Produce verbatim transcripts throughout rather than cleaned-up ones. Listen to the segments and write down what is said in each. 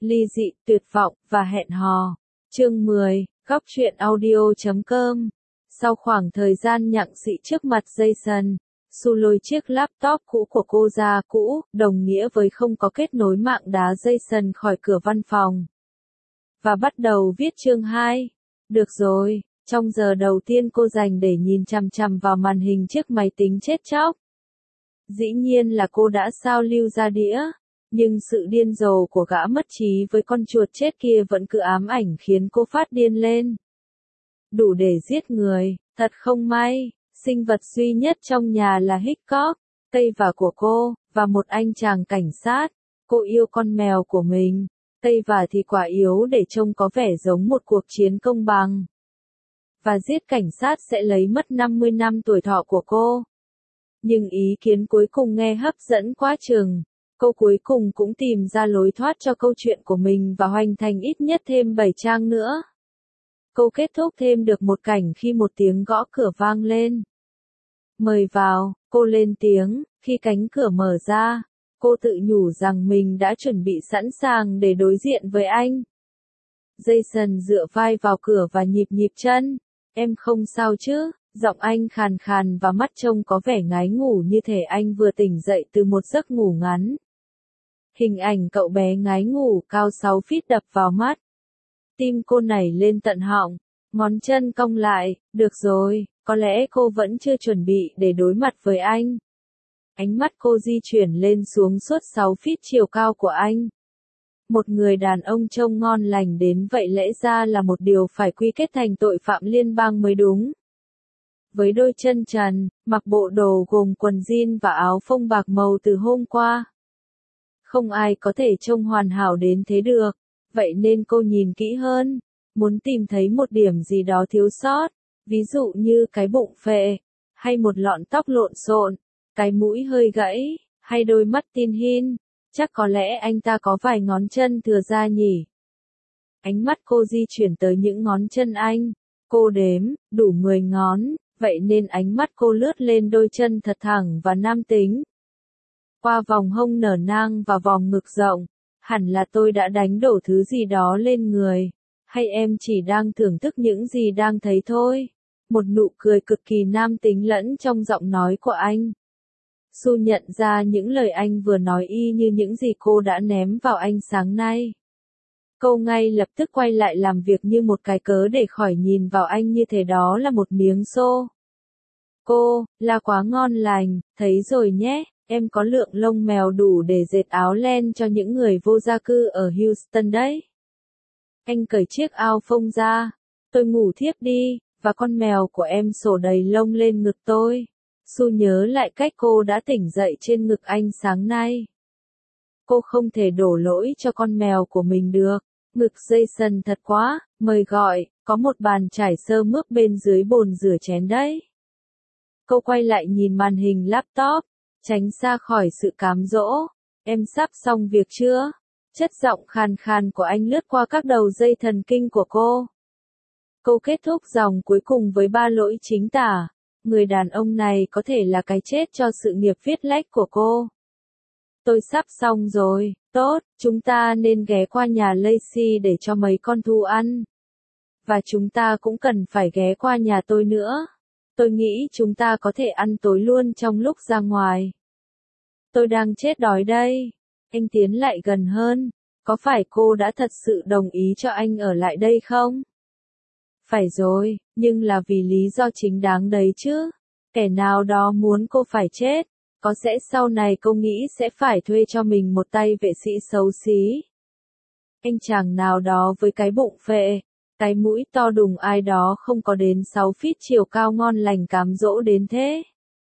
ly dị, tuyệt vọng, và hẹn hò. Chương mười, góc truyện audio chấm com. Sau khoảng thời gian nhặng xị trước mặt Jason, Su lôi chiếc laptop cũ của cô ra cũ, đồng nghĩa với không có kết nối mạng đá Jason khỏi cửa văn phòng. Và bắt đầu viết chương hai. Được rồi, trong giờ đầu tiên cô dành để nhìn chằm chằm vào màn hình chiếc máy tính chết chóc. Dĩ nhiên là cô đã sao lưu ra đĩa, nhưng sự điên rồ của gã mất trí với con chuột chết kia vẫn cứ ám ảnh khiến cô phát điên lên. Đủ để giết người, thật không may, sinh vật duy nhất trong nhà là Hickok, cây vả của cô, và một anh chàng cảnh sát. Cô yêu con mèo của mình, cây vả thì quả yếu để trông có vẻ giống một cuộc chiến công bằng. Và giết cảnh sát sẽ lấy mất năm mươi năm tuổi thọ của cô. Nhưng ý kiến cuối cùng nghe hấp dẫn quá chừng. Cô cuối cùng cũng tìm ra lối thoát cho câu chuyện của mình và hoàn thành ít nhất thêm bảy trang nữa. Cô kết thúc thêm được một cảnh khi một tiếng gõ cửa vang lên. Mời vào, cô lên tiếng, khi cánh cửa mở ra, cô tự nhủ rằng mình đã chuẩn bị sẵn sàng để đối diện với anh. Jason dựa vai vào cửa và nhịp nhịp chân. Em không sao chứ? Giọng anh khàn khàn và mắt trông có vẻ ngái ngủ như thể anh vừa tỉnh dậy từ một giấc ngủ ngắn. Hình ảnh cậu bé ngái ngủ cao sáu feet đập vào mắt. Tim cô nảy lên tận họng, ngón chân cong lại, được rồi, có lẽ cô vẫn chưa chuẩn bị để đối mặt với anh. Ánh mắt cô di chuyển lên xuống suốt sáu feet chiều cao của anh. Một người đàn ông trông ngon lành đến vậy lẽ ra là một điều phải quy kết thành tội phạm liên bang mới đúng. Với đôi chân trần, mặc bộ đồ gồm quần jean và áo phông bạc màu từ hôm qua. Không ai có thể trông hoàn hảo đến thế được, vậy nên cô nhìn kỹ hơn, muốn tìm thấy một điểm gì đó thiếu sót, ví dụ như cái bụng phệ, hay một lọn tóc lộn xộn, cái mũi hơi gãy, hay đôi mắt tin hin, chắc có lẽ anh ta có vài ngón chân thừa ra nhỉ. Ánh mắt cô di chuyển tới những ngón chân anh, cô đếm, đủ mười ngón, vậy nên ánh mắt cô lướt lên đôi chân thật thẳng và nam tính. Qua vòng hông nở nang và vòng ngực rộng, hẳn là tôi đã đánh đổ thứ gì đó lên người, hay em chỉ đang thưởng thức những gì đang thấy thôi. Một nụ cười cực kỳ nam tính lẫn trong giọng nói của anh. Su nhận ra những lời anh vừa nói y như những gì cô đã ném vào anh sáng nay. Cô ngay lập tức quay lại làm việc như một cái cớ để khỏi nhìn vào anh như thế đó là một miếng xô. Cô, là quá ngon lành, thấy rồi nhé, em có lượng lông mèo đủ để dệt áo len cho những người vô gia cư ở Houston đấy. Anh cởi chiếc áo phông ra, tôi ngủ thiếp đi, và con mèo của em sổ đầy lông lên ngực tôi. Su nhớ lại cách cô đã tỉnh dậy trên ngực anh sáng nay. Cô không thể đổ lỗi cho con mèo của mình được. Ngực Jason thật quá, mời gọi, có một bàn trải sơ mướp bên dưới bồn rửa chén đấy. Cô quay lại nhìn màn hình laptop, tránh xa khỏi sự cám dỗ. Em sắp xong việc chưa? Chất giọng khàn khàn của anh lướt qua các đầu dây thần kinh của cô. Cô kết thúc dòng cuối cùng với ba lỗi chính tả. Người đàn ông này có thể là cái chết cho sự nghiệp viết lách của cô. Tôi sắp xong rồi, tốt, chúng ta nên ghé qua nhà Lacey để cho mấy con thu ăn. Và chúng ta cũng cần phải ghé qua nhà tôi nữa. Tôi nghĩ chúng ta có thể ăn tối luôn trong lúc ra ngoài. Tôi đang chết đói đây. Anh tiến lại gần hơn. Có phải cô đã thật sự đồng ý cho anh ở lại đây không? Phải rồi, nhưng là vì lý do chính đáng đấy chứ. Kẻ nào đó muốn cô phải chết. Có sẽ sau này cô nghĩ sẽ phải thuê cho mình một tay vệ sĩ xấu xí. Anh chàng nào đó với cái bụng phệ, cái mũi to đùng ai đó không có đến sáu feet chiều cao ngon lành cám dỗ đến thế.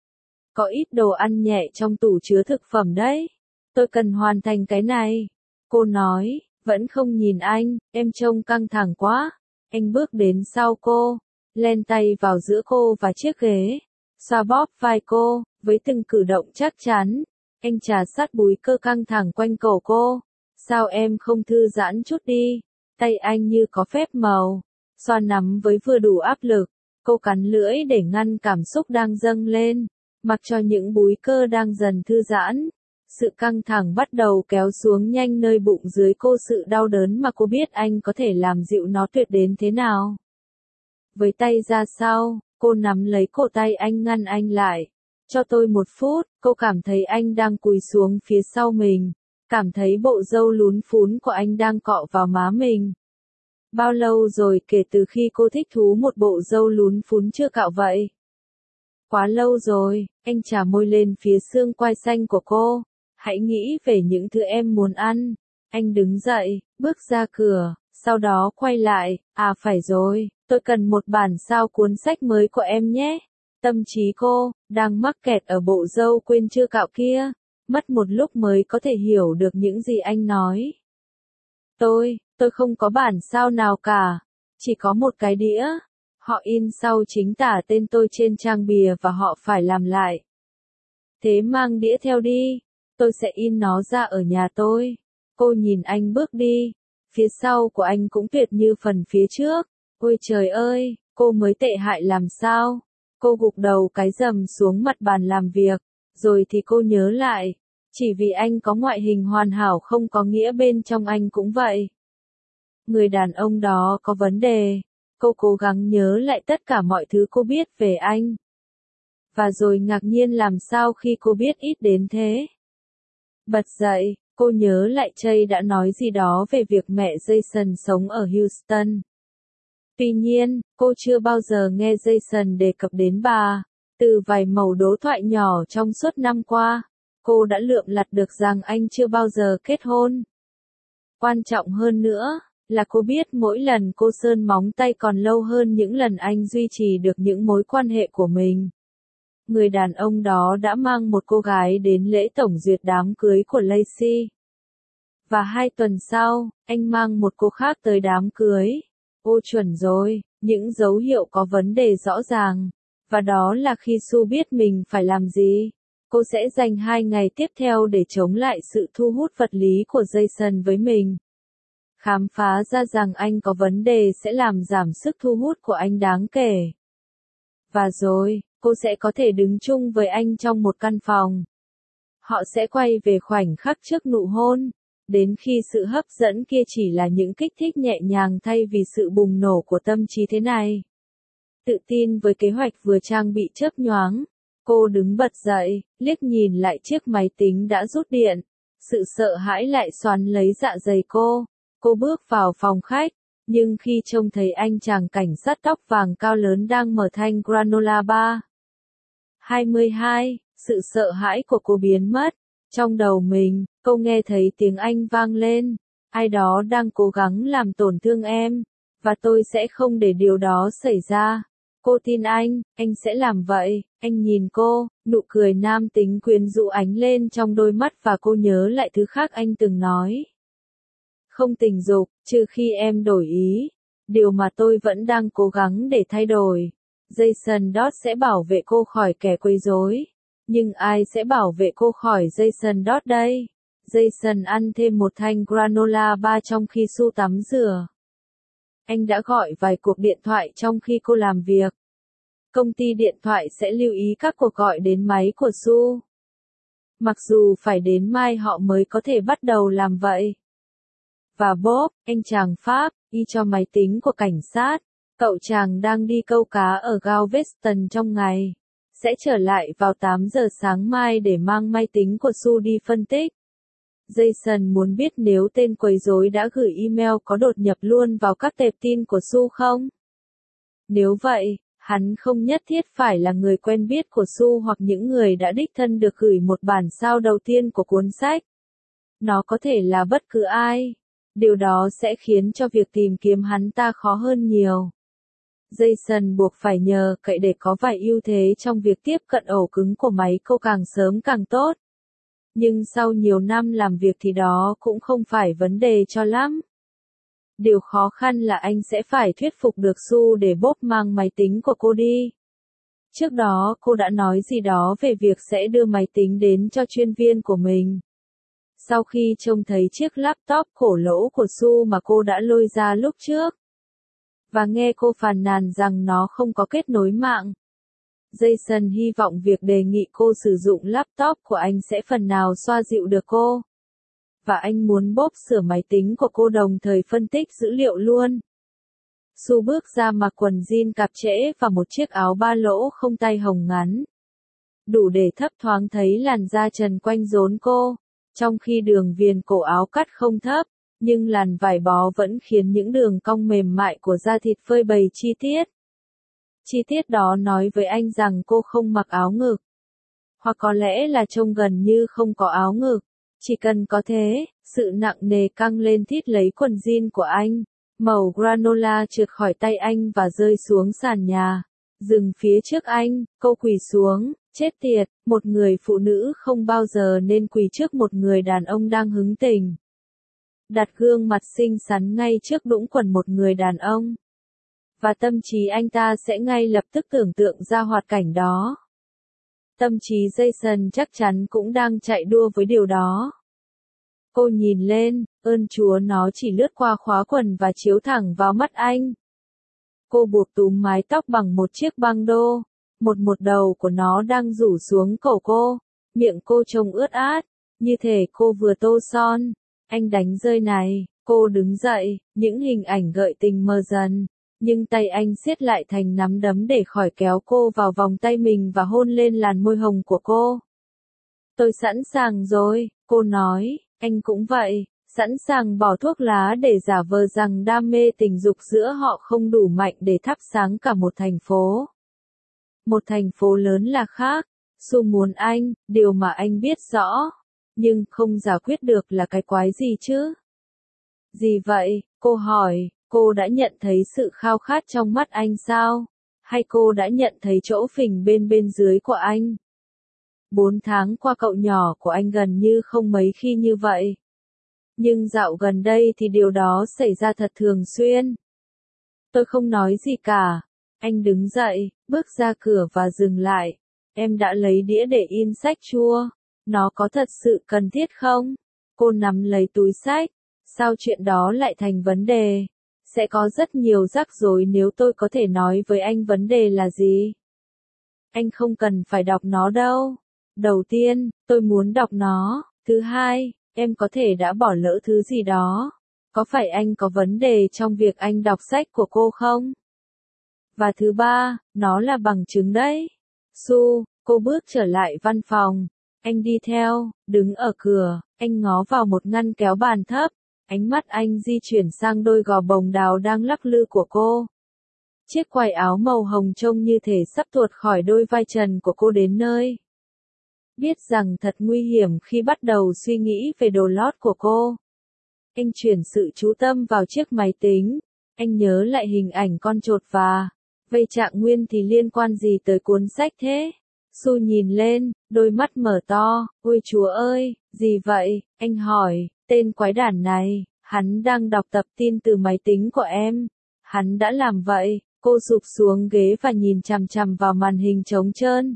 Có ít đồ ăn nhẹ trong tủ chứa thực phẩm đấy. Tôi cần hoàn thành cái này. Cô nói, vẫn không nhìn anh, em trông căng thẳng quá. Anh bước đến sau cô, len tay vào giữa cô và chiếc ghế, xoa bóp vai cô, với từng cử động chắc chắn. Anh trà sát búi cơ căng thẳng quanh cổ cô. Sao em không thư giãn chút đi? Tay anh như có phép màu, xoa nắm với vừa đủ áp lực. Cô cắn lưỡi để ngăn cảm xúc đang dâng lên, mặc cho những búi cơ đang dần thư giãn. Sự căng thẳng bắt đầu kéo xuống nhanh nơi bụng dưới cô, sự đau đớn mà cô biết anh có thể làm dịu nó tuyệt đến thế nào. Với tay ra sau, cô nắm lấy cổ tay anh, ngăn anh lại. Cho tôi một phút. Cô cảm thấy anh đang cúi xuống phía sau mình, cảm thấy bộ râu lún phún của anh đang cọ vào má mình. Bao lâu rồi kể từ khi cô thích thú một bộ râu lún phún chưa cạo vậy? Quá lâu rồi. Anh chà môi lên phía xương quai xanh của cô. Hãy nghĩ về những thứ em muốn ăn. Anh đứng dậy, bước ra cửa, sau đó quay lại. À phải rồi, tôi cần một bản sao cuốn sách mới của em nhé. Tâm trí cô đang mắc kẹt ở bộ râu quên chưa cạo kia, mất một lúc mới có thể hiểu được những gì anh nói. Tôi, tôi không có bản sao nào cả, chỉ có một cái đĩa. Họ in sau chính tả tên tôi trên trang bìa và họ phải làm lại. Thế mang đĩa theo đi, tôi sẽ in nó ra ở nhà tôi. Cô nhìn anh bước đi, phía sau của anh cũng tuyệt như phần phía trước. Ôi trời ơi, cô mới tệ hại làm sao? Cô gục đầu cái rầm xuống mặt bàn làm việc, rồi thì cô nhớ lại, chỉ vì anh có ngoại hình hoàn hảo không có nghĩa bên trong anh cũng vậy. Người đàn ông đó có vấn đề. Cô cố gắng nhớ lại tất cả mọi thứ cô biết về anh. Và rồi ngạc nhiên làm sao khi cô biết ít đến thế. Bật dậy, cô nhớ lại Jay đã nói gì đó về việc mẹ Jason sống ở Houston. Tuy nhiên, cô chưa bao giờ nghe Jason đề cập đến bà. Từ vài mẩu đối thoại nhỏ trong suốt năm qua, cô đã lượm lặt được rằng anh chưa bao giờ kết hôn. Quan trọng hơn nữa, là cô biết mỗi lần cô sơn móng tay còn lâu hơn những lần anh duy trì được những mối quan hệ của mình. Người đàn ông đó đã mang một cô gái đến lễ tổng duyệt đám cưới của Lacey. Và hai tuần sau, anh mang một cô khác tới đám cưới. Ô chuẩn rồi, những dấu hiệu có vấn đề rõ ràng. Và đó là khi Sue biết mình phải làm gì. Cô sẽ dành hai ngày tiếp theo để chống lại sự thu hút vật lý của Jason với mình. Khám phá ra rằng anh có vấn đề sẽ làm giảm sức thu hút của anh đáng kể. Và rồi, cô sẽ có thể đứng chung với anh trong một căn phòng. Họ sẽ quay về khoảnh khắc trước nụ hôn, đến khi sự hấp dẫn kia chỉ là những kích thích nhẹ nhàng thay vì sự bùng nổ của tâm trí thế này. Tự tin với kế hoạch vừa trang bị chớp nhoáng, cô đứng bật dậy, liếc nhìn lại chiếc máy tính đã rút điện. Sự sợ hãi lại xoắn lấy dạ dày cô. Cô bước vào phòng khách, nhưng khi trông thấy anh chàng cảnh sát tóc vàng cao lớn đang mở thanh granola bar. hai mươi hai, sự sợ hãi của cô biến mất. Trong đầu mình, cô nghe thấy tiếng anh vang lên. Ai đó đang cố gắng làm tổn thương em, và tôi sẽ không để điều đó xảy ra. Cô tin anh, anh sẽ làm vậy. Anh nhìn cô, nụ cười nam tính quyến rũ ánh lên trong đôi mắt và cô nhớ lại thứ khác anh từng nói. Không tình dục, trừ khi em đổi ý. Điều mà tôi vẫn đang cố gắng để thay đổi. Jason Dodd sẽ bảo vệ cô khỏi kẻ quấy rối. Nhưng ai sẽ bảo vệ cô khỏi Jason Dodd đây? Jason ăn thêm một thanh granola bar trong khi Sue tắm rửa. Anh đã gọi vài cuộc điện thoại trong khi cô làm việc. Công ty điện thoại sẽ lưu ý các cuộc gọi đến máy của Sue. Mặc dù phải đến mai họ mới có thể bắt đầu làm vậy. Và Bob, anh chàng Pháp, y cho máy tính của cảnh sát. Cậu chàng đang đi câu cá ở Galveston trong ngày. Sẽ trở lại vào tám giờ sáng mai để mang máy tính của Sue đi phân tích. Jason muốn biết nếu tên quấy rối đã gửi email có đột nhập luôn vào các tệp tin của Sue không? Nếu vậy, hắn không nhất thiết phải là người quen biết của Sue hoặc những người đã đích thân được gửi một bản sao đầu tiên của cuốn sách. Nó có thể là bất cứ ai. Điều đó sẽ khiến cho việc tìm kiếm hắn ta khó hơn nhiều. Jason buộc phải nhờ cậy để có vài ưu thế trong việc tiếp cận ổ cứng của máy cô càng sớm càng tốt. Nhưng sau nhiều năm làm việc thì đó cũng không phải vấn đề cho lắm. Điều khó khăn là anh sẽ phải thuyết phục được Sue để Bob mang máy tính của cô đi. Trước đó cô đã nói gì đó về việc sẽ đưa máy tính đến cho chuyên viên của mình. Sau khi trông thấy chiếc laptop khổ lỗ của Sue mà cô đã lôi ra lúc trước. Và nghe cô phàn nàn rằng nó không có kết nối mạng. Jason hy vọng việc đề nghị cô sử dụng laptop của anh sẽ phần nào xoa dịu được cô. Và anh muốn bóp sửa máy tính của cô đồng thời phân tích dữ liệu luôn. Sue bước ra mặc quần jean cạp trễ và một chiếc áo ba lỗ không tay hồng ngắn. Đủ để thấp thoáng thấy làn da trần quanh rốn cô, trong khi đường viền cổ áo cắt không thấp, nhưng làn vải bó vẫn khiến những đường cong mềm mại của da thịt phơi bày chi tiết. Chi tiết đó nói với anh rằng cô không mặc áo ngực. Hoặc có lẽ là trông gần như không có áo ngực. Chỉ cần có thế, sự nặng nề căng lên thít lấy quần jean của anh. Màu granola trượt khỏi tay anh và rơi xuống sàn nhà. Dừng phía trước anh, cô quỳ xuống, chết tiệt, một người phụ nữ không bao giờ nên quỳ trước một người đàn ông đang hứng tình. Đặt gương mặt xinh xắn ngay trước đũng quần một người đàn ông. Và tâm trí anh ta sẽ ngay lập tức tưởng tượng ra hoạt cảnh đó. Tâm trí Jason chắc chắn cũng đang chạy đua với điều đó. Cô nhìn lên, ơn Chúa nó chỉ lướt qua khóa quần và chiếu thẳng vào mắt anh. Cô buộc túm mái tóc bằng một chiếc băng đô. Một một đầu của nó đang rủ xuống cổ cô. Miệng cô trông ướt át, như thể cô vừa tô son. Anh đánh rơi này, cô đứng dậy, những hình ảnh gợi tình mờ dần. Nhưng tay anh siết lại thành nắm đấm để khỏi kéo cô vào vòng tay mình và hôn lên làn môi hồng của cô. Tôi sẵn sàng rồi, cô nói, anh cũng vậy, sẵn sàng bỏ thuốc lá để giả vờ rằng đam mê tình dục giữa họ không đủ mạnh để thắp sáng cả một thành phố. Một thành phố lớn là khác, Sue muốn anh, điều mà anh biết rõ, nhưng không giả quyết được là cái quái gì chứ. Gì vậy, cô hỏi. Cô đã nhận thấy sự khao khát trong mắt anh sao? Hay cô đã nhận thấy chỗ phình bên bên dưới của anh? Bốn tháng qua cậu nhỏ của anh gần như không mấy khi như vậy. Nhưng dạo gần đây thì điều đó xảy ra thật thường xuyên. Tôi không nói gì cả. Anh đứng dậy, bước ra cửa và dừng lại. Em đã lấy đĩa để in sách chua. Nó có thật sự cần thiết không? Cô nắm lấy túi sách. Sao chuyện đó lại thành vấn đề? Sẽ có rất nhiều rắc rối nếu tôi có thể nói với anh vấn đề là gì. Anh không cần phải đọc nó đâu. Đầu tiên, tôi muốn đọc nó. Thứ hai, em có thể đã bỏ lỡ thứ gì đó. Có phải anh có vấn đề trong việc anh đọc sách của cô không? Và thứ ba, nó là bằng chứng đấy. Sue, cô bước trở lại văn phòng. Anh đi theo, đứng ở cửa, anh ngó vào một ngăn kéo bàn thấp. Ánh mắt anh di chuyển sang đôi gò bồng đào đang lắc lư của cô. Chiếc quai áo màu hồng trông như thể sắp tuột khỏi đôi vai trần của cô đến nơi. Biết rằng thật nguy hiểm khi bắt đầu suy nghĩ về đồ lót của cô. Anh chuyển sự chú tâm vào chiếc máy tính. Anh nhớ lại hình ảnh con chột và vây Trạng Nguyên thì liên quan gì tới cuốn sách thế? Sue nhìn lên, đôi mắt mở to. Ôi Chúa ơi, gì vậy? Anh hỏi. Tên quái đản này, hắn đang đọc tập tin từ máy tính của em. Hắn đã làm vậy, cô sụp xuống ghế và nhìn chằm chằm vào màn hình trống trơn.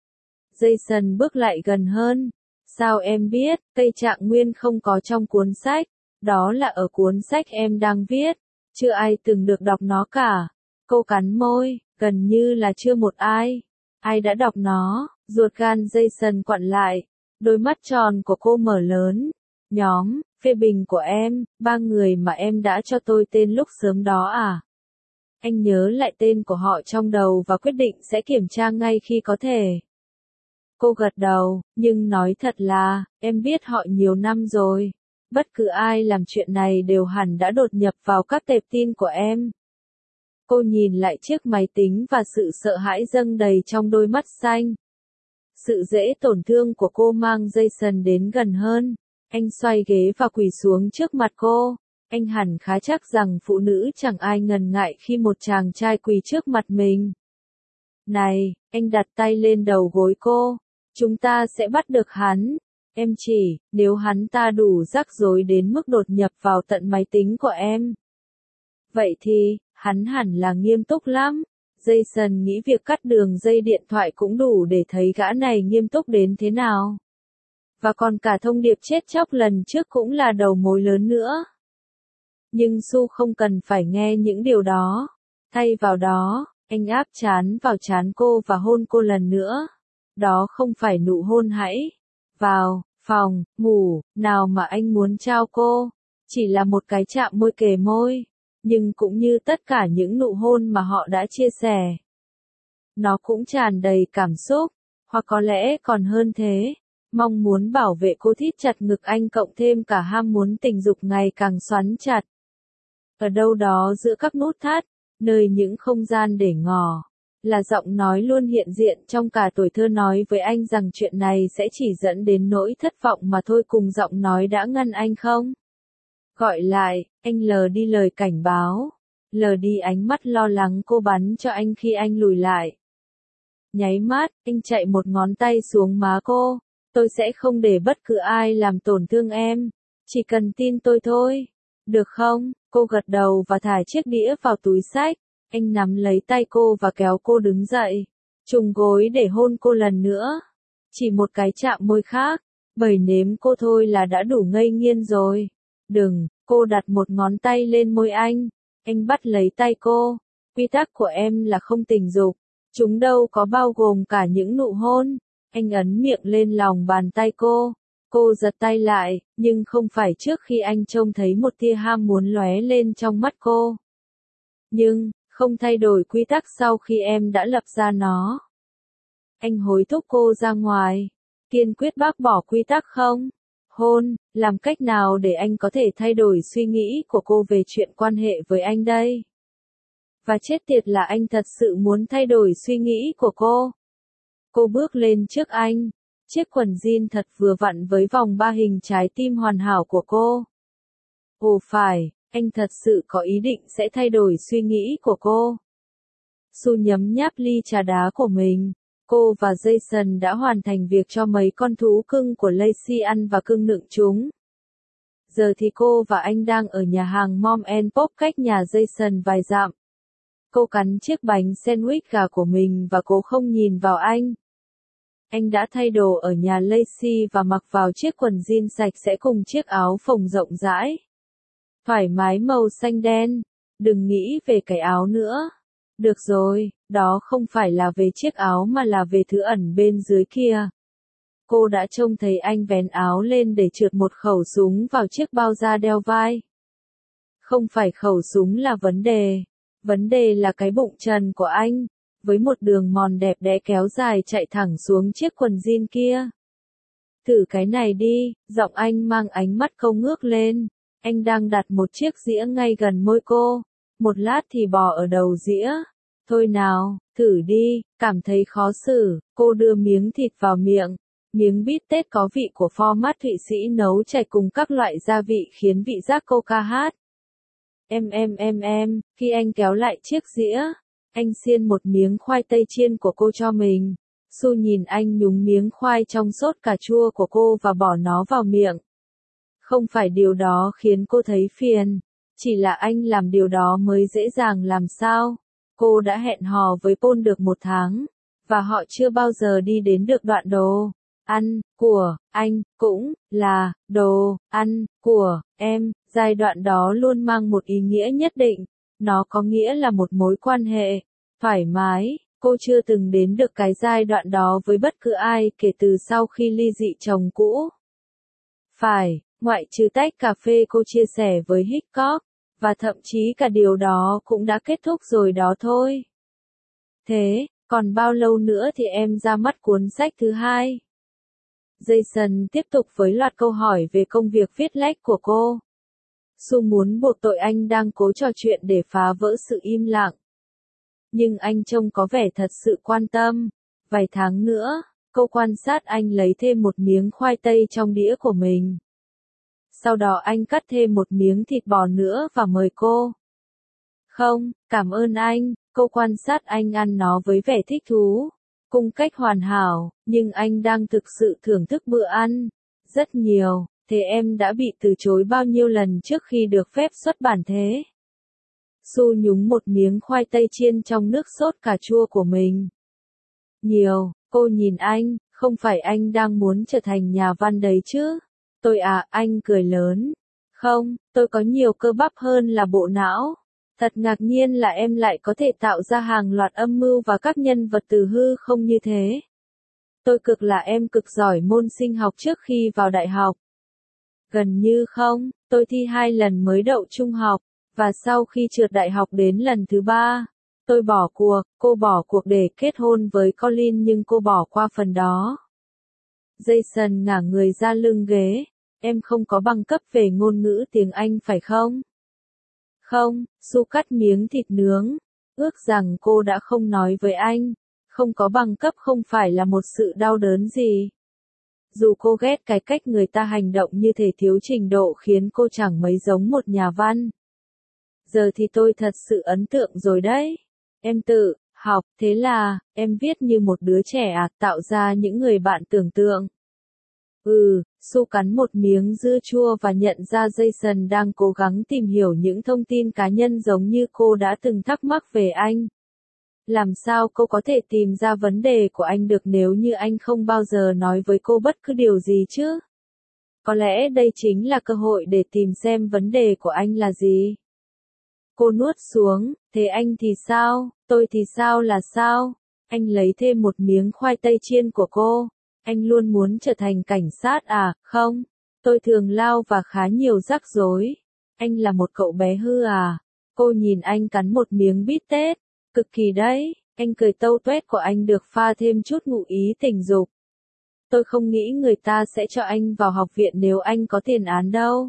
Jason bước lại gần hơn. Sao em biết, cây Trạng Nguyên không có trong cuốn sách? Đó là ở cuốn sách em đang viết. Chưa ai từng được đọc nó cả. Cô cắn môi, gần như là chưa một ai. Ai đã đọc nó? Ruột gan Jason quặn lại. Đôi mắt tròn của cô mở lớn. Nhóm, phê bình của em, ba người mà em đã cho tôi tên lúc sớm đó à? Anh nhớ lại tên của họ trong đầu và quyết định sẽ kiểm tra ngay khi có thể. Cô gật đầu, nhưng nói thật là, em biết họ nhiều năm rồi. Bất cứ ai làm chuyện này đều hẳn đã đột nhập vào các tệp tin của em. Cô nhìn lại chiếc máy tính và sự sợ hãi dâng đầy trong đôi mắt xanh. Sự dễ tổn thương của cô mang Jason đến gần hơn. Anh xoay ghế và quỳ xuống trước mặt cô. Anh hẳn khá chắc rằng phụ nữ chẳng ai ngần ngại khi một chàng trai quỳ trước mặt mình. Này, anh đặt tay lên đầu gối cô. Chúng ta sẽ bắt được hắn. Em chỉ, nếu hắn ta đủ rắc rối đến mức đột nhập vào tận máy tính của em. Vậy thì, hắn hẳn là nghiêm túc lắm. Jason nghĩ việc cắt đường dây điện thoại cũng đủ để thấy gã này nghiêm túc đến thế nào. Và còn cả thông điệp chết chóc lần trước cũng là đầu mối lớn nữa. Nhưng Sue không cần phải nghe những điều đó. Thay vào đó, Anh áp trán vào trán cô và hôn cô lần nữa. Đó không phải nụ hôn hãy vào phòng ngủ nào mà anh muốn trao cô, chỉ là một cái chạm môi kề môi, nhưng cũng như tất cả những nụ hôn mà họ đã chia sẻ, nó cũng tràn đầy cảm xúc, hoặc có lẽ còn hơn thế, mong muốn bảo vệ cô thít chặt ngực anh cộng thêm cả ham muốn tình dục ngày càng xoắn chặt. Ở đâu đó giữa các nút thắt, nơi những không gian để ngỏ, là giọng nói luôn hiện diện trong cả tuổi thơ nói với anh rằng chuyện này sẽ chỉ dẫn đến nỗi thất vọng mà thôi, cùng giọng nói đã ngăn anh không gọi lại, anh lờ đi lời cảnh báo, lờ đi ánh mắt lo lắng cô bắn cho anh khi anh lùi lại. Nháy mắt, anh chạy một ngón tay xuống má cô, tôi sẽ không để bất cứ ai làm tổn thương em, chỉ cần tin tôi thôi, được không? Cô gật đầu và thả chiếc đĩa vào túi xách, anh nắm lấy tay cô và kéo cô đứng dậy, trùng gối để hôn cô lần nữa. Chỉ một cái chạm môi khác, bởi nếm cô thôi là đã đủ ngây nghiêng rồi. Đừng, cô đặt một ngón tay lên môi anh, anh bắt lấy tay cô, quy tắc của em là không tình dục, chúng đâu có bao gồm cả những nụ hôn. Anh ấn miệng lên lòng bàn tay cô, cô giật tay lại, nhưng không phải trước khi anh trông thấy một tia ham muốn lóe lên trong mắt cô. Nhưng, không thay đổi quy tắc sau khi em đã lập ra nó. Anh hối thúc cô ra ngoài, kiên quyết bác bỏ quy tắc không hôn, làm cách nào để anh có thể thay đổi suy nghĩ của cô về chuyện quan hệ với anh đây? Và chết tiệt là anh thật sự muốn thay đổi suy nghĩ của cô. Cô bước lên trước anh, chiếc quần jean thật vừa vặn với vòng ba hình trái tim hoàn hảo của cô. Ồ phải, anh thật sự có ý định sẽ thay đổi suy nghĩ của cô. Su nhấm nháp ly trà đá của mình. Cô và Jason đã hoàn thành việc cho mấy con thú cưng của Lacey ăn và cưng nựng chúng. Giờ thì cô và anh đang ở nhà hàng Mom and Pop cách nhà Jason vài dặm. Cô cắn chiếc bánh sandwich gà của mình và cố không nhìn vào anh. Anh đã thay đồ ở nhà Lacey và mặc vào chiếc quần jean sạch sẽ cùng chiếc áo phồng rộng rãi. Thoải mái màu xanh đen. Đừng nghĩ về cái áo nữa. Được rồi, đó không phải là về chiếc áo mà là về thứ ẩn bên dưới kia. Cô đã trông thấy anh vén áo lên để trượt một khẩu súng vào chiếc bao da đeo vai. Không phải khẩu súng là vấn đề. Vấn đề là cái bụng trần của anh, với một đường mòn đẹp đẽ kéo dài chạy thẳng xuống chiếc quần jean kia. Thử cái này đi, giọng anh mang ánh mắt câu ngước lên. Anh đang đặt một chiếc dĩa ngay gần môi cô. Một lát thì bò ở đầu dĩa. Thôi nào, thử đi, cảm thấy khó xử, cô đưa miếng thịt vào miệng. Miếng bít tết có vị của format Thụy Sĩ nấu chảy cùng các loại gia vị khiến vị giác cô ca hát. Em em em em, khi anh kéo lại chiếc dĩa, anh xiên một miếng khoai tây chiên của cô cho mình. Su nhìn anh nhúng miếng khoai trong sốt cà chua của cô và bỏ nó vào miệng. Không phải điều đó khiến cô thấy phiền, chỉ là anh làm điều đó mới dễ dàng làm sao. Cô đã hẹn hò với Paul được một tháng, và họ chưa bao giờ đi đến được đoạn đồ ăn của anh, cũng là đồ ăn của em. Giai đoạn đó luôn mang một ý nghĩa nhất định, nó có nghĩa là một mối quan hệ thoải mái. Cô chưa từng đến được cái giai đoạn đó với bất cứ ai kể từ sau khi ly dị chồng cũ. Phải, ngoại trừ tách cà phê cô chia sẻ với Hitchcock, và thậm chí cả điều đó cũng đã kết thúc rồi đó thôi. Thế, còn bao lâu nữa thì em ra mắt cuốn sách thứ hai? Jason tiếp tục với loạt câu hỏi về công việc viết lách của cô. Su muốn buộc tội anh đang cố trò chuyện để phá vỡ sự im lặng. Nhưng anh trông có vẻ thật sự quan tâm. Vài tháng nữa, cô quan sát anh lấy thêm một miếng khoai tây trong đĩa của mình. Sau đó anh cắt thêm một miếng thịt bò nữa và mời cô. Không, cảm ơn anh, cô quan sát anh ăn nó với vẻ thích thú. Cung cách hoàn hảo, nhưng anh đang thực sự thưởng thức bữa ăn. Rất nhiều, thế em đã bị từ chối bao nhiêu lần trước khi được phép xuất bản thế? Su nhúng một miếng khoai tây chiên trong nước sốt cà chua của mình. Nhiều, cô nhìn anh, không phải anh đang muốn trở thành nhà văn đấy chứ? Tôi à, anh cười lớn. Không, tôi có nhiều cơ bắp hơn là bộ não. Thật ngạc nhiên là em lại có thể tạo ra hàng loạt âm mưu và các nhân vật từ hư không như thế. Tôi cực là em cực giỏi môn sinh học trước khi vào đại học. Gần như không, tôi thi hai lần mới đậu trung học, và sau khi trượt đại học đến lần thứ ba, tôi bỏ cuộc, cô bỏ cuộc để kết hôn với Colin nhưng cô bỏ qua phần đó. Jason ngả người ra lưng ghế, em không có bằng cấp về ngôn ngữ tiếng Anh phải không? Không, Su cắt miếng thịt nướng, ước rằng cô đã không nói với anh, không có bằng cấp không phải là một sự đau đớn gì. Dù cô ghét cái cách người ta hành động như thể thiếu trình độ khiến cô chẳng mấy giống một nhà văn. Giờ thì tôi thật sự ấn tượng rồi đấy. Em tự học, thế là, em viết như một đứa trẻ à, tạo ra những người bạn tưởng tượng. Ừ, Su cắn một miếng dưa chua và nhận ra Jason đang cố gắng tìm hiểu những thông tin cá nhân giống như cô đã từng thắc mắc về anh. Làm sao cô có thể tìm ra vấn đề của anh được nếu như anh không bao giờ nói với cô bất cứ điều gì chứ? Có lẽ đây chính là cơ hội để tìm xem vấn đề của anh là gì. Cô nuốt xuống, thế anh thì sao, tôi thì sao là sao? Anh lấy thêm một miếng khoai tây chiên của cô. Anh luôn muốn trở thành cảnh sát à, không? Tôi thường lao và khá nhiều rắc rối. Anh là một cậu bé hư à? Cô nhìn anh cắn một miếng bít tết. Cực kỳ đấy, anh cười tâu tuét của anh được pha thêm chút ngụ ý tình dục. Tôi không nghĩ người ta sẽ cho anh vào học viện nếu anh có tiền án đâu.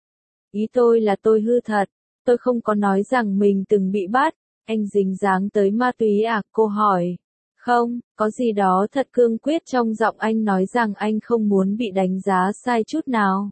Ý tôi là tôi hư thật, tôi không có nói rằng mình từng bị bắt, anh dính dáng tới ma túy à, cô hỏi. Không, có gì đó thật cương quyết trong giọng anh nói rằng anh không muốn bị đánh giá sai chút nào.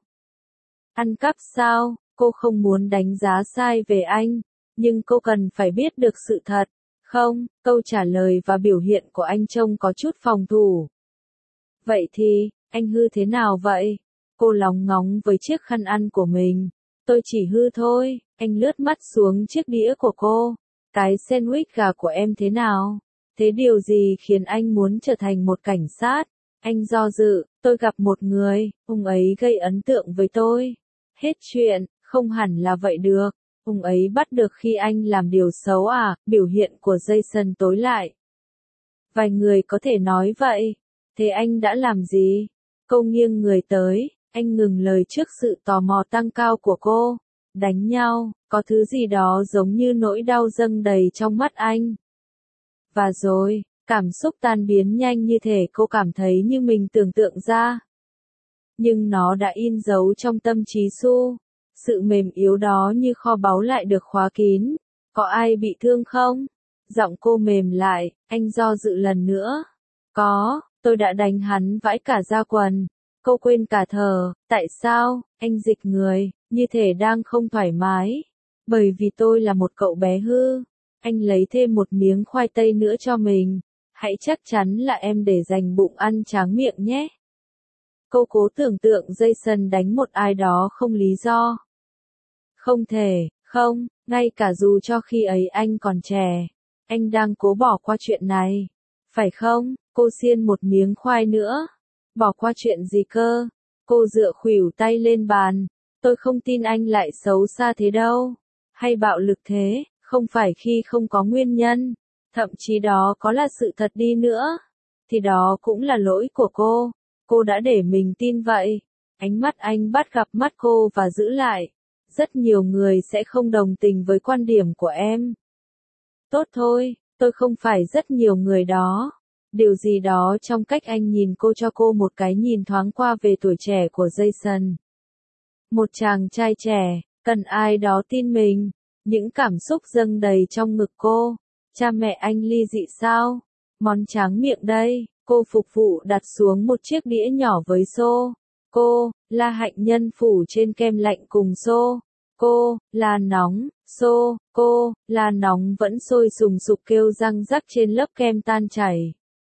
Ăn cắp sao, cô không muốn đánh giá sai về anh, nhưng cô cần phải biết được sự thật. Không, câu trả lời và biểu hiện của anh trông có chút phòng thủ. Vậy thì, anh hư thế nào vậy? Cô lóng ngóng với chiếc khăn ăn của mình. Tôi chỉ hư thôi, anh lướt mắt xuống chiếc đĩa của cô. Cái sandwich gà của em thế nào? Thế điều gì khiến anh muốn trở thành một cảnh sát? Anh do dự, tôi gặp một người, ông ấy gây ấn tượng với tôi. Hết chuyện, không hẳn là vậy được. Ông ấy bắt được khi anh làm điều xấu à, biểu hiện của Jason tối lại. Vài người có thể nói vậy. Thế anh đã làm gì? Cô nghiêng người tới, anh ngừng lời trước sự tò mò tăng cao của cô. Đánh nhau, có thứ gì đó giống như nỗi đau dâng đầy trong mắt anh. Và rồi, cảm xúc tan biến nhanh như thể cô cảm thấy như mình tưởng tượng ra. Nhưng nó đã in dấu trong tâm trí Su. Sự mềm yếu đó như kho báu lại được khóa kín. Có ai bị thương không? Giọng cô mềm lại, anh do dự lần nữa. Có, tôi đã đánh hắn vãi cả da quần. Cô quên cả thở, tại sao? Anh dịch người, như thể đang không thoải mái. Bởi vì tôi là một cậu bé hư. Anh lấy thêm một miếng khoai tây nữa cho mình. Hãy chắc chắn là em để dành bụng ăn tráng miệng nhé. Cô cố tưởng tượng Jason đánh một ai đó không lý do. Không thể, không, ngay cả dù cho khi ấy anh còn trẻ. Anh đang cố bỏ qua chuyện này. Phải không? Cô xiên một miếng khoai nữa. Bỏ qua chuyện gì cơ? Cô dựa khuỷu tay lên bàn. Tôi không tin anh lại xấu xa thế đâu. Hay bạo lực thế, không phải khi không có nguyên nhân. Thậm chí đó có là sự thật đi nữa. Thì đó cũng là lỗi của cô. Cô đã để mình tin vậy. Ánh mắt anh bắt gặp mắt cô và giữ lại. Rất nhiều người sẽ không đồng tình với quan điểm của em. Tốt thôi, tôi không phải rất nhiều người đó. Điều gì đó trong cách anh nhìn cô cho cô một cái nhìn thoáng qua về tuổi trẻ của Jason. Một chàng trai trẻ, cần ai đó tin mình. Những cảm xúc dâng đầy trong ngực cô. Cha mẹ anh ly dị sao? Món tráng miệng đây. Cô phục vụ đặt xuống một chiếc đĩa nhỏ với xô. Cô, là hạnh nhân phủ trên kem lạnh cùng xô. Cô, là nóng, xô, cô, là nóng vẫn sôi sùng sục kêu răng rắc trên lớp kem tan chảy.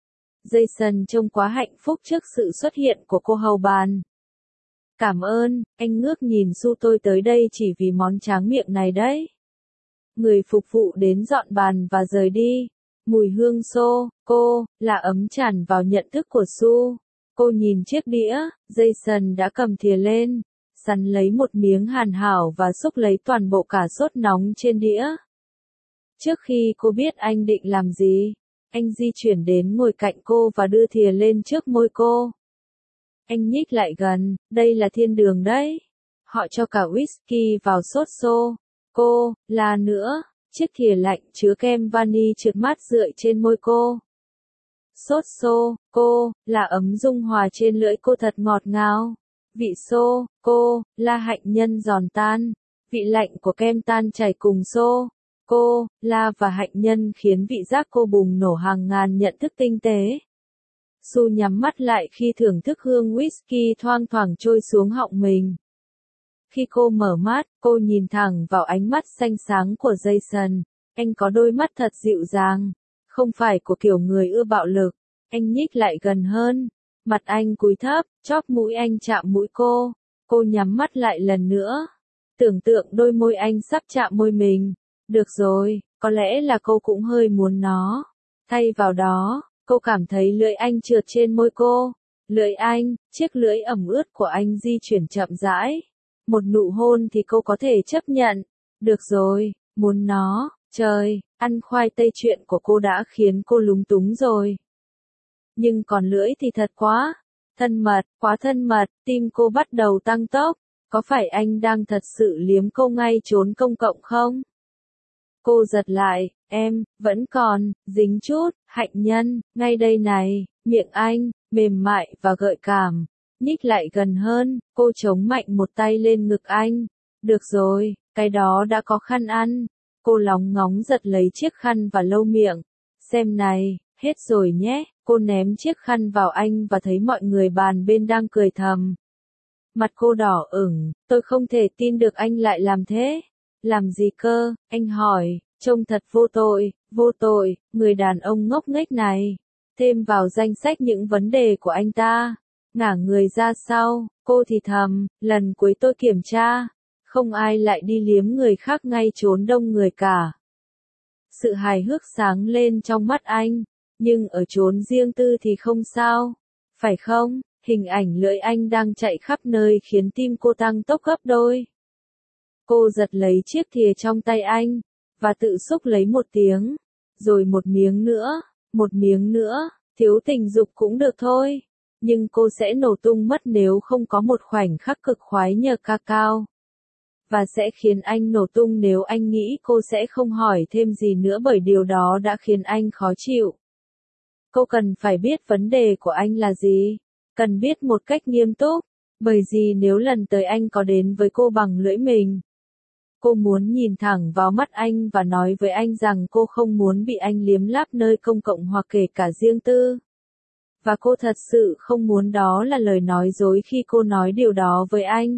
Jason trông quá hạnh phúc trước sự xuất hiện của cô hầu bàn. Cảm ơn, anh ngước nhìn Su, tôi tới đây chỉ vì món tráng miệng này đấy. Người phục vụ đến dọn bàn và rời đi. Mùi hương xô, cô, là ấm tràn vào nhận thức của Su. Cô nhìn chiếc đĩa, Jason đã cầm thìa lên, sắn lấy một miếng hàn hảo và xúc lấy toàn bộ cả sốt nóng trên đĩa. Trước khi cô biết anh định làm gì, anh di chuyển đến ngồi cạnh cô và đưa thìa lên trước môi cô. Anh nhích lại gần, đây là thiên đường đấy. Họ cho cả whisky vào sốt xô. Cô, là nữa, chiếc thìa lạnh chứa kem vani trượt mát rượi trên môi cô. Sốt xô, cô, là ấm dung hòa trên lưỡi cô thật ngọt ngào. Vị xô, cô, là hạnh nhân giòn tan. Vị lạnh của kem tan chảy cùng xô. Cô, la và hạnh nhân khiến vị giác cô bùng nổ hàng ngàn nhận thức tinh tế. Su nhắm mắt lại khi thưởng thức hương whisky thoang thoảng trôi xuống họng mình. Khi cô mở mắt, cô nhìn thẳng vào ánh mắt xanh sáng của Jason. Anh có đôi mắt thật dịu dàng, không phải của kiểu người ưa bạo lực. Anh nhích lại gần hơn, mặt anh cúi thấp, chóp mũi anh chạm mũi cô. Cô nhắm mắt lại lần nữa, tưởng tượng đôi môi anh sắp chạm môi mình. Được rồi, có lẽ là cô cũng hơi muốn nó. Thay vào đó, cô cảm thấy lưỡi anh trượt trên môi cô. Lưỡi anh, chiếc lưỡi ẩm ướt của anh di chuyển chậm rãi. Một nụ hôn thì cô có thể chấp nhận. Được rồi, muốn nó, trời, ăn khoai tây chuyện của cô đã khiến cô lúng túng rồi. Nhưng còn lưỡi thì thật quá. Thân mật, quá thân mật, tim cô bắt đầu tăng tốc. Có phải anh đang thật sự liếm cô ngay chốn công cộng không? Cô giật lại, em, vẫn còn, dính chút, hạnh nhân, ngay đây này, miệng anh, mềm mại và gợi cảm. Nhích lại gần hơn, cô chống mạnh một tay lên ngực anh. Được rồi, cái đó đã có khăn ăn. Cô lóng ngóng giật lấy chiếc khăn và lau miệng. Xem này, hết rồi nhé. Cô ném chiếc khăn vào anh và thấy mọi người bàn bên đang cười thầm. Mặt cô đỏ ửng, tôi không thể tin được anh lại làm thế. Làm gì cơ, anh hỏi, trông thật vô tội, vô tội, người đàn ông ngốc nghếch này. Thêm vào danh sách những vấn đề của anh ta. Ngả người ra sau, cô thì thầm, lần cuối tôi kiểm tra, không ai lại đi liếm người khác ngay chốn đông người cả. Sự hài hước sáng lên trong mắt anh, nhưng ở chốn riêng tư thì không sao, phải không? Hình ảnh lưỡi anh đang chạy khắp nơi khiến tim cô tăng tốc gấp đôi. Cô giật lấy chiếc thìa trong tay anh, và tự xúc lấy một tiếng, rồi một miếng nữa, một miếng nữa, thiếu tình dục cũng được thôi. Nhưng cô sẽ nổ tung mất nếu không có một khoảnh khắc cực khoái nhờ cacao. Và sẽ khiến anh nổ tung nếu anh nghĩ cô sẽ không hỏi thêm gì nữa bởi điều đó đã khiến anh khó chịu. Cô cần phải biết vấn đề của anh là gì. Cần biết một cách nghiêm túc. Bởi vì nếu lần tới anh có đến với cô bằng lưỡi mình. Cô muốn nhìn thẳng vào mắt anh và nói với anh rằng cô không muốn bị anh liếm láp nơi công cộng hoặc kể cả riêng tư. Và cô thật sự không muốn đó là lời nói dối khi cô nói điều đó với anh.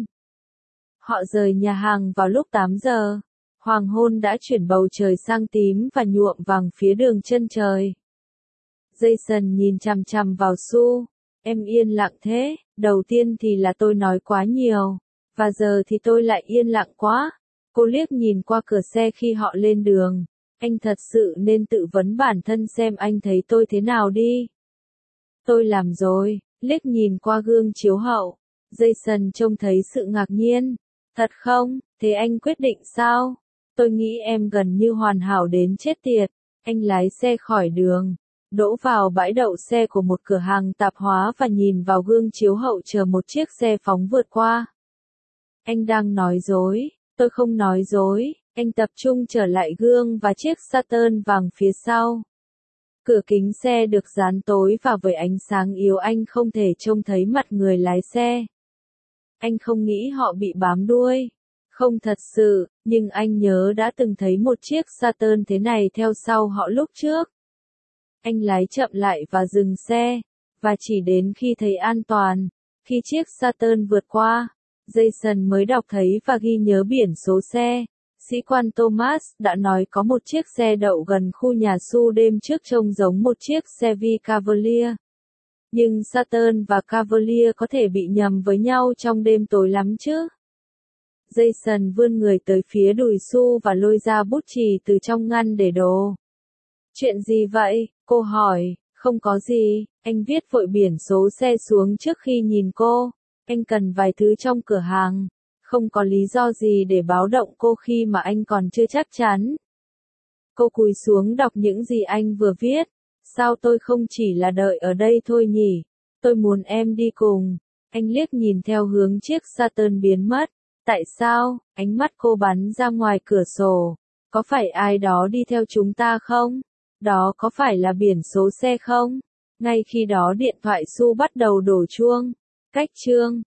Họ rời nhà hàng vào lúc tám giờ. Hoàng hôn đã chuyển bầu trời sang tím và nhuộm vàng phía đường chân trời. Jason nhìn chằm chằm vào Su. Em yên lặng thế, đầu tiên thì là tôi nói quá nhiều. Và giờ thì tôi lại yên lặng quá. Cô liếc nhìn qua cửa xe khi họ lên đường. Anh thật sự nên tự vấn bản thân xem anh thấy tôi thế nào đi. Tôi làm rồi, liếc nhìn qua gương chiếu hậu. Jason trông thấy sự ngạc nhiên. Thật không, thế anh quyết định sao? Tôi nghĩ em gần như hoàn hảo đến chết tiệt. Anh lái xe khỏi đường, đỗ vào bãi đậu xe của một cửa hàng tạp hóa và nhìn vào gương chiếu hậu chờ một chiếc xe phóng vượt qua. Anh đang nói dối, tôi không nói dối, anh tập trung trở lại gương và chiếc Saturn vàng phía sau. Cửa kính xe được dán tối và với ánh sáng yếu anh không thể trông thấy mặt người lái xe. Anh không nghĩ họ bị bám đuôi. Không thật sự, nhưng anh nhớ đã từng thấy một chiếc Saturn thế này theo sau họ lúc trước. Anh lái chậm lại và dừng xe, và chỉ đến khi thấy an toàn, khi chiếc Saturn vượt qua, Jason mới đọc thấy và ghi nhớ biển số xe. Sĩ quan Thomas đã nói có một chiếc xe đậu gần khu nhà Su đêm trước trông giống một chiếc Chevy Cavalier. Nhưng Saturn và Cavalier có thể bị nhầm với nhau trong đêm tối lắm chứ. Jason vươn người tới phía đùi Su và lôi ra bút chì từ trong ngăn để đồ. Chuyện gì vậy? Cô hỏi. Không có gì, anh viết vội biển số xe xuống trước khi nhìn cô. Anh cần vài thứ trong cửa hàng. Không có lý do gì để báo động cô khi mà anh còn chưa chắc chắn. Cô cúi xuống đọc những gì anh vừa viết. Sao tôi không chỉ là đợi ở đây thôi nhỉ? Tôi muốn em đi cùng. Anh liếc nhìn theo hướng chiếc Saturn biến mất. Tại sao? Ánh mắt cô bắn ra ngoài cửa sổ. Có phải ai đó đi theo chúng ta không? Đó có phải là biển số xe không? Ngay khi đó điện thoại Su bắt đầu đổ chuông. Cách chương